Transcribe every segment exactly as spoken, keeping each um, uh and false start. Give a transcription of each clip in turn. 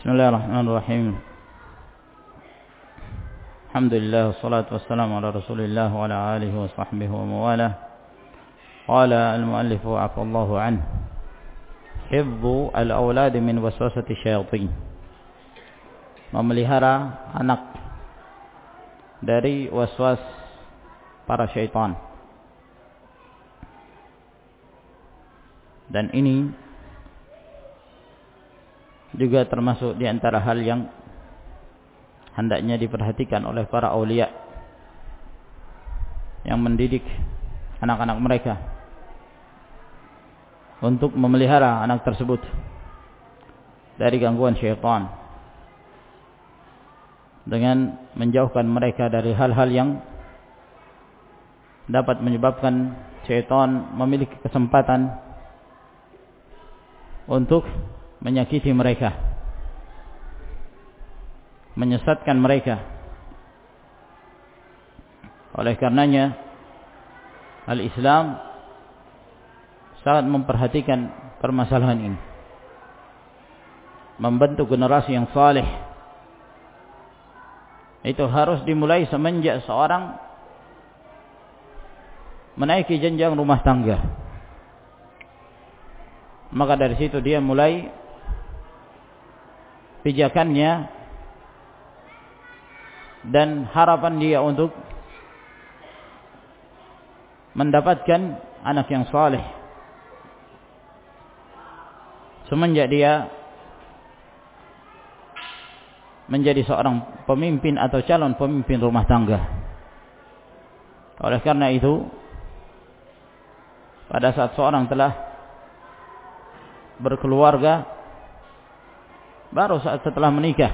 Bismillahirrahmanirrahim. Alhamdulillah wassalatu wassalamu ala Rasulillah wa ala alihi wa sahbihi wa mawalah. Qala al-muallif afallahu anhu. Hifdhu al-awlad min waswasati syayatin. Memelihara anak dari waswas para syaitan. Dan ini juga termasuk di antara hal yang hendaknya diperhatikan oleh para aulia yang mendidik anak-anak mereka untuk memelihara anak tersebut dari gangguan syaitan dengan menjauhkan mereka dari hal-hal yang dapat menyebabkan syaitan memiliki kesempatan untuk menyakiti mereka, menyesatkan mereka. Oleh karenanya Al-Islam sangat memperhatikan permasalahan ini, membentuk generasi yang saleh. Itu harus dimulai semenjak seorang menaiki jenjang rumah tangga. Maka dari situ dia mulai pijakannya dan harapan dia untuk mendapatkan anak yang saleh semenjak dia menjadi seorang pemimpin atau calon pemimpin rumah tangga. Oleh karena itu, pada saat seorang telah berkeluarga, baru saat setelah menikah,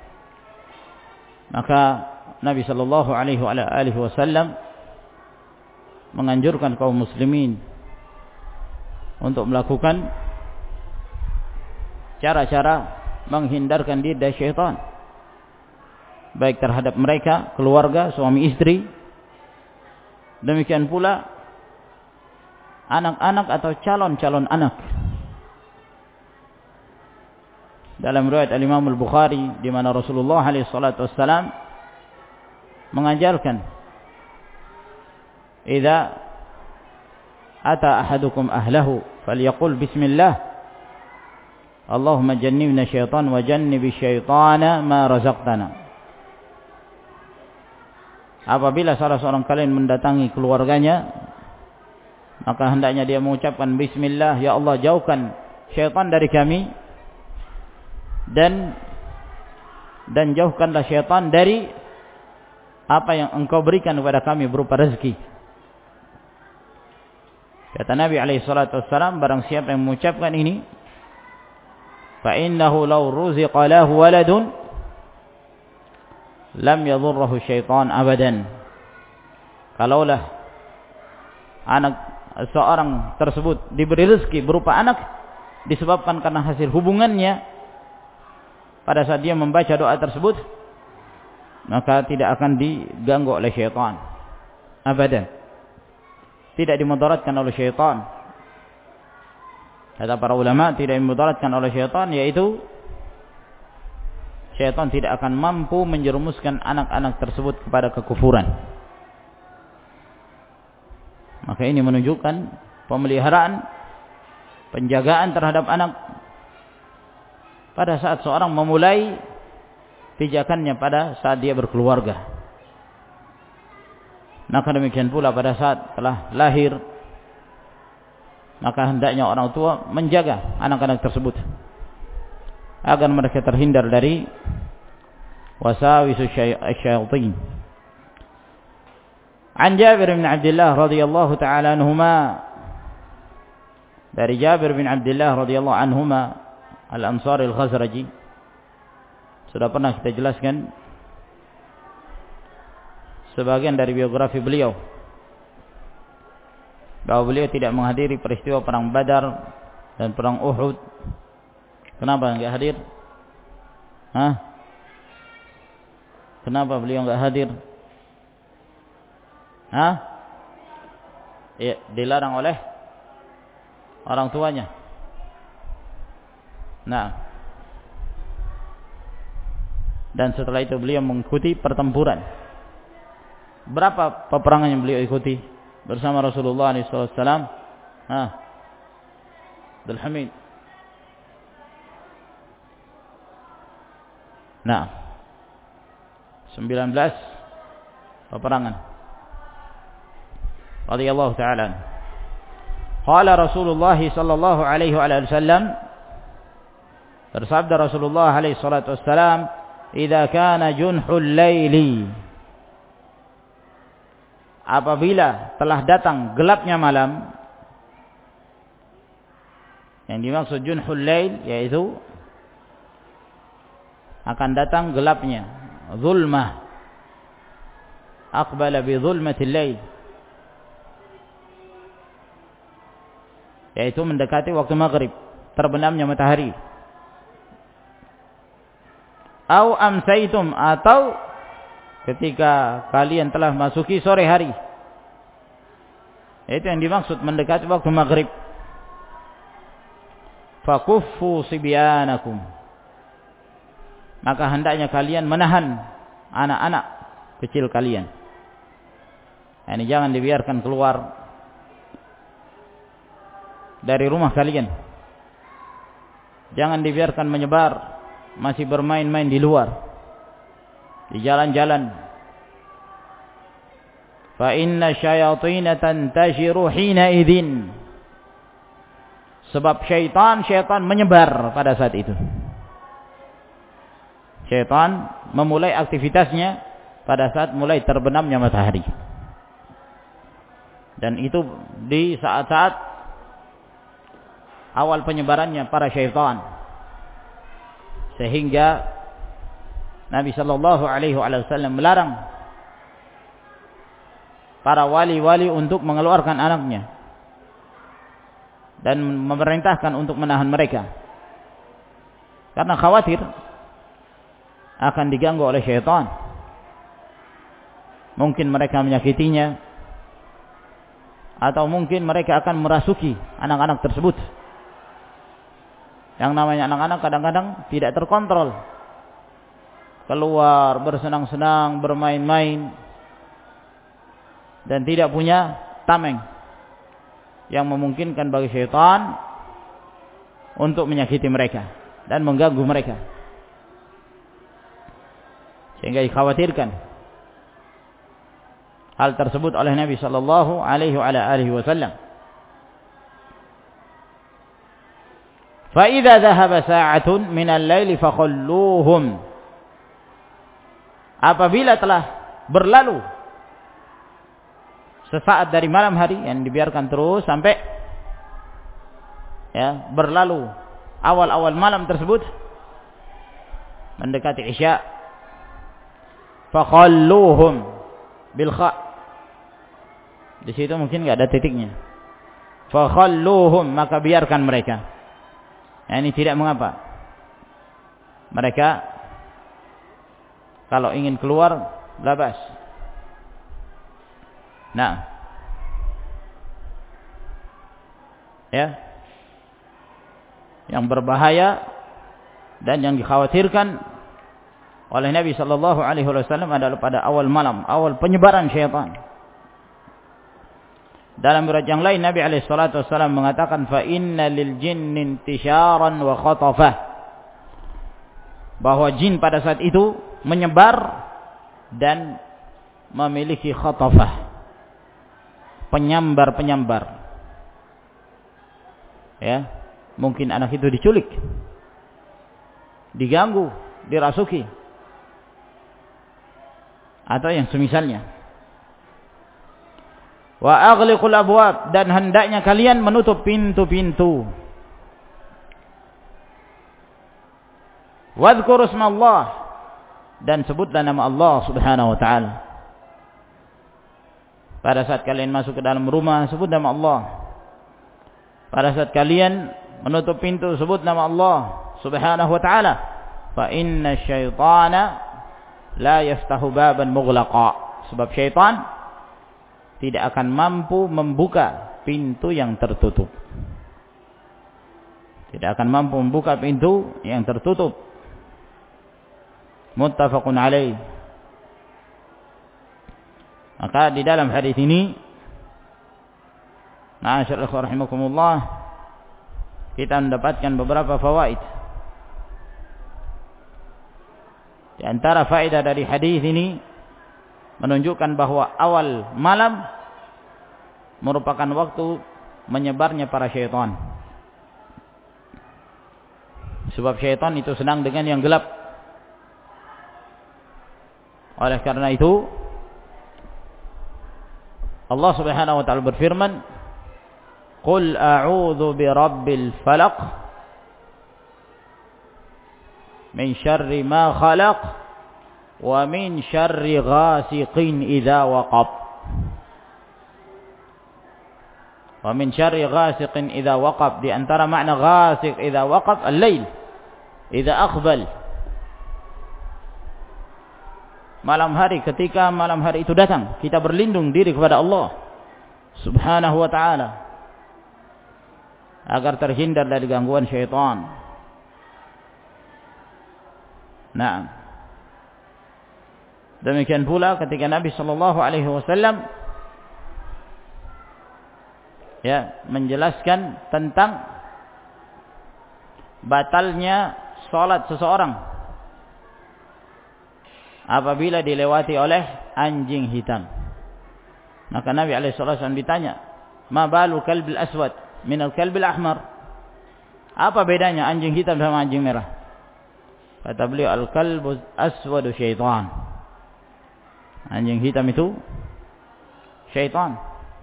maka Nabi sallallahu alaihi wasallam menganjurkan kaum muslimin untuk melakukan cara-cara menghindarkan diri dari syaitan, baik terhadap mereka, keluarga, suami istri, demikian pula anak-anak atau calon-calon anak. Dalam riwayat Al-Imam Al-Bukhari, di mana Rasulullah alaihi salatu wassalam mengajarkan, "Idza ata ahadukum ahlahu falyaqul bismillah, Allahumma jannibna syaitan wa jannibi syaitana ma razaqtana." Apabila salah seorang kalian mendatangi keluarganya, maka hendaknya dia mengucapkan bismillah, ya Allah, jauhkan syaitan dari kami, dan dan jauhkanlah syaitan dari apa yang engkau berikan kepada kami berupa rezeki. Kata Nabi alaihi salatu wassalam, barang siapa yang mengucapkan ini, fa innahu law ruziqa lahu waladun lam yadhurruhu syaitan abadan. Kalaulah anak seorang tersebut diberi rezeki berupa anak disebabkan karena hasil hubungannya pada saat dia membaca doa tersebut, maka tidak akan diganggu oleh syaitan abadan, tidak dimudaratkan oleh syaitan. Kata para ulama, tidak dimudaratkan oleh syaitan, yaitu syaitan tidak akan mampu menjerumuskan anak-anak tersebut kepada kekufuran. Maka ini menunjukkan pemeliharaan, penjagaan terhadap anak pada saat seorang memulai pijakannya pada saat dia berkeluarga. Maka demikian pula pada saat telah lahir, maka hendaknya orang tua menjaga anak-anak tersebut agar mereka terhindar dari wasawisus syaitan. An Jabir bin Abdullah radhiyallahu ta'ala anhuma, dari Jabir bin Abdullah radhiyallahu anhuma Al-Ansari Al-Khazraji, sudah pernah kita jelaskan sebagian dari biografi beliau, bahwa beliau tidak menghadiri peristiwa perang Badar dan perang Uhud. Kenapa enggak hadir? Hah? Kenapa beliau enggak hadir? Hah? Ya, dilarang oleh orang tuanya. Nah, Dan setelah itu beliau mengikuti pertempuran. Berapa peperangan yang beliau ikuti bersama Rasulullah shallallahu alaihi wasallam? Ah, Abdul Hamid. Nah, sembilan belas peperangan. Radhiyallahu ta'ala. Qala Rasulullah sallallahu alaihi wasallam, bersabda Rasulullah alaihi salatu wassalam, "Idza kana junhul laili," apabila telah datang gelapnya malam. Yang dimaksud junhul lail yaitu akan datang gelapnya, zulmah, aqbala bi zulmatil lail, yaitu mendekati waktu maghrib, terbenamnya matahari. Au amsaitum, atau ketika kalian telah masuki sore hari. Itu yang dimaksud mendekati waktu maghrib. Fakuffu sibyanakum, maka hendaknya kalian menahan anak-anak kecil kalian. Ini jangan dibiarkan keluar dari rumah kalian. Jangan dibiarkan menyebar, masih bermain-main di luar, di jalan-jalan. Fa inna syayatina tantashiru hina idzin, sebab syaitan syaitan menyebar pada saat itu. Syaitan memulai aktivitasnya pada saat mulai terbenamnya matahari. Dan itu di saat-saat awal penyebarannya para syaitan. Sehingga Nabi sallallahu alaihi wasallam melarang para wali-wali untuk mengeluarkan anaknya dan memerintahkan untuk menahan mereka, karena khawatir akan diganggu oleh syaitan. Mungkin mereka menyakitinya, atau mungkin mereka akan merasuki anak-anak tersebut. Yang namanya anak-anak kadang-kadang tidak terkontrol, keluar bersenang-senang, bermain-main, dan tidak punya tameng yang memungkinkan bagi syaitan untuk menyakiti mereka dan mengganggu mereka, sehingga dikhawatirkan hal tersebut oleh Nabi sallallahu alaihi wasallam. Fa idza dhahaba sa'atun min al-laili fakhalluhum, apabila telah berlalu sesaat dari malam hari, yang dibiarkan terus sampai ya berlalu awal-awal malam tersebut mendekati isya. Fakhalluhum bil kha, di situ mungkin enggak ada titiknya. Fakhalluhum, maka biarkan mereka. Ya, ini tidak mengapa. Mereka kalau ingin keluar labas. Nah, ya, yang berbahaya dan yang dikhawatirkan oleh Nabi sallallahu alaihi wasallam adalah pada awal malam, awal penyebaran syaitan. Dalam riwayat yang lain Nabi alaihi salatu wasallam mengatakan, fa inna lil jinni intisharan wa khatafah, bahwa jin pada saat itu menyebar dan memiliki khatafah, penyambar-penyambar. Ya, mungkin anak itu diculik, diganggu, dirasuki, atau yang semisalnya. Wa aghliqul abwab, dan hendaknya kalian menutup pintu-pintu. Wadhkuru ismallah, dan sebutlah nama Allah Subhanahu wa taala. Pada saat kalian masuk ke dalam rumah, sebut nama Allah. Pada saat kalian menutup pintu, sebut nama Allah Subhanahu wa taala. Fa inna syaitana la yaftahu baban mughlaqa, sebab syaitan tidak akan mampu membuka pintu yang tertutup. Tidak akan mampu membuka pintu yang tertutup. muttafaqun alaih. Maka di dalam hadis ini, ma'asyiral ikhwah rahimakumullah, kita mendapatkan beberapa fawaid. Di antara faedah dari hadis ini menunjukkan bahwa awal malam merupakan waktu menyebarnya para syaitan. Sebab syaitan itu senang dengan yang gelap. Oleh karena itu Allah Subhanahu wa taala berfirman, "Qul a'udzu birabbil falaq min syarri ma khalaq wa min syarri ghasiqin idza waqab." Wa min syarri ghasiqin idza waqab, di antara makna ghasiq idza waqab al-lail idza aqbal. Malam hari, ketika malam hari itu datang, kita berlindung diri kepada Allah Subhanahu wa taala agar terhindar dari gangguan syaitan. Nah, demikian pula ketika Nabi sallallahu alaihi wasallam ya menjelaskan tentang batalnya salat seseorang apabila dilewati oleh anjing hitam. Maka Nabi alaihi wasallam ditanya, "Ma balu kalbil aswad min al-kalbil ahmar?" Apa bedanya anjing hitam sama anjing merah? Kata beliau, "Al-kalbu aswadu syaitan." Anjing hitam itu syaitan.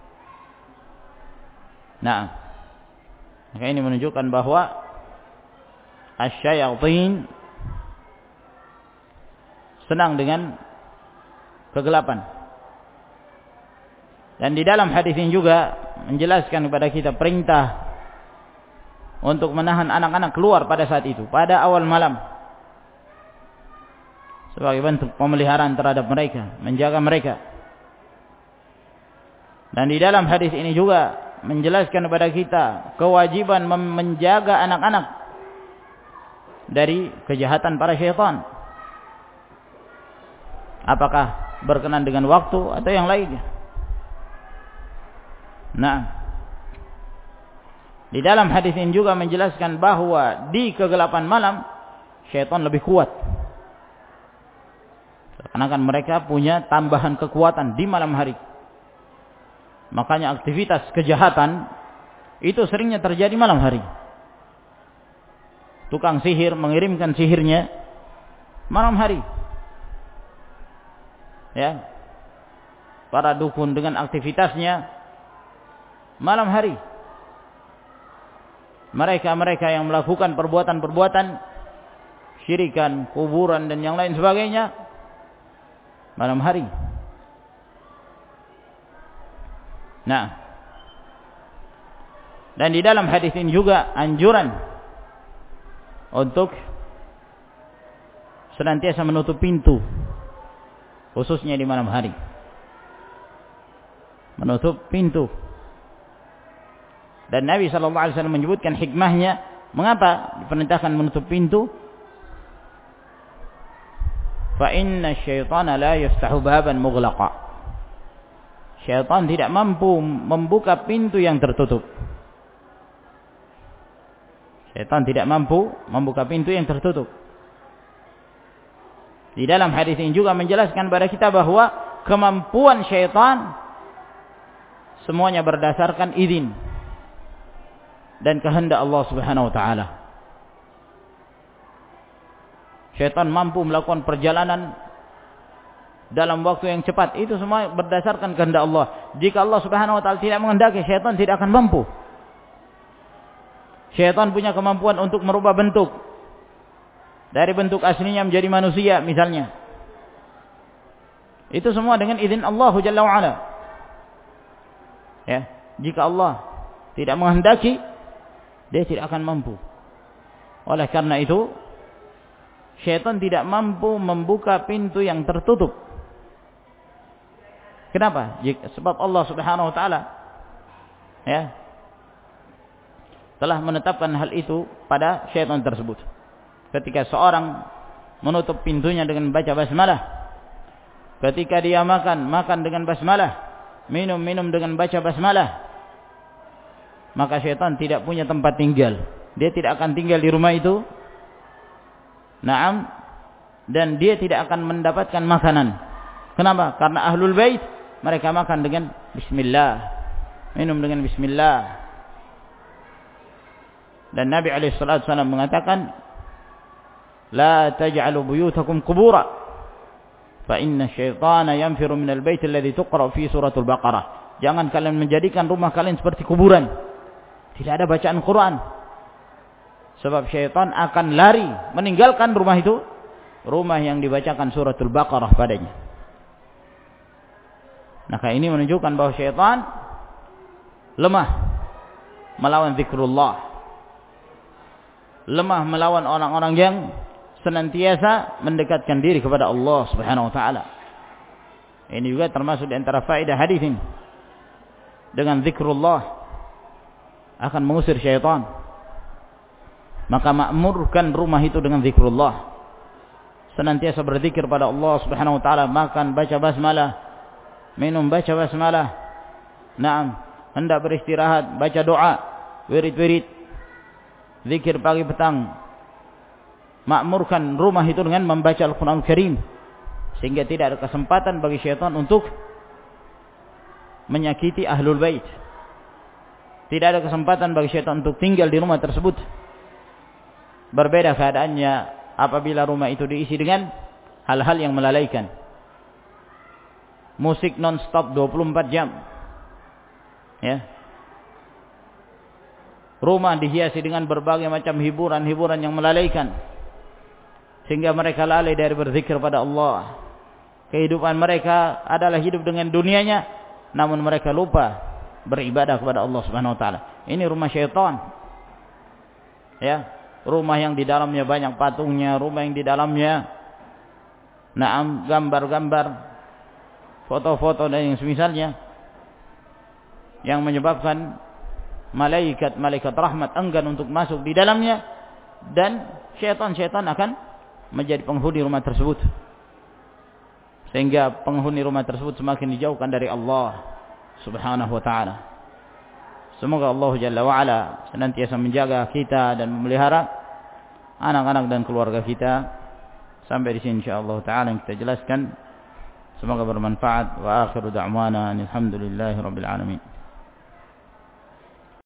Nah, maka ini menunjukkan bahwa asy-syayatin senang dengan kegelapan. Dan di dalam hadis ini juga menjelaskan kepada kita perintah untuk menahan anak-anak keluar pada saat itu, pada awal malam, sebagai bentuk pemeliharaan terhadap mereka, menjaga mereka. Dan di dalam hadis ini juga menjelaskan kepada kita kewajiban menjaga anak-anak dari kejahatan para syaitan. Apakah berkenan dengan waktu atau yang lainnya. Nah, di dalam hadis ini juga menjelaskan bahwa di kegelapan malam syaitan lebih kuat. Karena kan mereka punya tambahan kekuatan di malam hari. Makanya aktivitas kejahatan itu seringnya terjadi malam hari. Tukang sihir mengirimkan sihirnya malam hari. Ya. Para dukun dengan aktivitasnya malam hari. Mereka-mereka yang melakukan perbuatan-perbuatan syirikan, kuburan dan yang lain sebagainya malam hari. Nah, dan di dalam hadis ini juga anjuran untuk senantiasa menutup pintu, khususnya di malam hari. Menutup pintu. Dan Nabi sallallahu alaihi wasallam menyebutkan hikmahnya mengapa diperintahkan menutup pintu. Fa inna syaitana la yaftahu baban mughlaqa. Syaitan tidak mampu membuka pintu yang tertutup. Syaitan tidak mampu membuka pintu yang tertutup. Di dalam hadis ini juga menjelaskan kepada kita bahwa kemampuan syaitan semuanya berdasarkan izin dan kehendak Allah Subhanahu wa taala. Syaitan mampu melakukan perjalanan dalam waktu yang cepat, itu semua berdasarkan kehendak Allah. Jika Allah Subhanahu wa taala tidak menghendaki, syaitan tidak akan mampu. Syaitan punya kemampuan untuk merubah bentuk dari bentuk aslinya menjadi manusia misalnya. Itu semua dengan izin Allah Jalla wa Ala. Ya, jika Allah tidak menghendaki, dia tidak akan mampu. Oleh karena itu, syaitan tidak mampu membuka pintu yang tertutup. Kenapa? Sebab Allah Subhanahu wa taala ya telah menetapkan hal itu pada syaitan tersebut. Ketika seorang menutup pintunya dengan baca basmalah. Ketika dia makan, makan dengan basmalah, minum, minum dengan baca basmalah. Maka syaitan tidak punya tempat tinggal. Dia tidak akan tinggal di rumah itu. Naam. Dan dia tidak akan mendapatkan makanan. Kenapa? Karena ahlul bait mereka makan dengan bismillah, minum dengan bismillah. Dan Nabi alaihi salatu wasallam mengatakan, la taj'alu buyutakum qubura fa inna syaitana yanfiru minal bait alladhi tuqra fi suratul baqarah. Jangan kalian menjadikan rumah kalian seperti kuburan. Tidak ada bacaan Quran. Sebab syaitan akan lari meninggalkan rumah itu, rumah yang dibacakan suratul baqarah padanya. Maka ini menunjukkan bahwa syaitan lemah melawan zikrullah. Lemah melawan orang-orang yang senantiasa mendekatkan diri kepada Allah Subhanahu wa taala. Ini juga termasuk di antara faedah hadis ini. Dengan zikrullah akan mengusir syaitan. Maka makmurkan rumah itu dengan zikrullah. Senantiasa berzikir pada Allah Subhanahu wa taala, makan baca basmalah, minum baca basmalah. Naam, hendak beristirahat baca doa, wirid-wirid, zikir pagi petang. Makmurkan rumah itu dengan membaca Al-Quran Al-Karim, sehingga tidak ada kesempatan bagi syaitan untuk menyakiti ahlul bait. Tidak ada kesempatan bagi syaitan untuk tinggal di rumah tersebut. Berbeda keadaannya apabila rumah itu diisi dengan hal-hal yang melalaikan. Musik non-stop dua puluh empat jam. Ya. Rumah dihiasi dengan berbagai macam hiburan-hiburan yang melalaikan, sehingga mereka lalai dari berzikir pada Allah. Kehidupan mereka adalah hidup dengan dunianya, namun mereka lupa beribadah kepada Allah Subhanahu wa taala. Ini rumah syaitan. Ya, rumah yang di dalamnya banyak patungnya, rumah yang di dalamnya naam gambar-gambar, foto-foto dan yang semisalnya, yang menyebabkan malaikat-malaikat rahmat enggan untuk masuk di dalamnya, dan syaitan-syaitan akan menjadi penghuni rumah tersebut, sehingga penghuni rumah tersebut semakin dijauhkan dari Allah Subhanahu wa taala. Semoga Allah Jalla wa Ala senantiasa menjaga kita dan memelihara anak-anak dan keluarga kita. Sampai di sini insyaallah taala yang kita jelaskan, semoga bermanfaat. Wa akhiru da'wana alhamdulillahi rabbil alamin.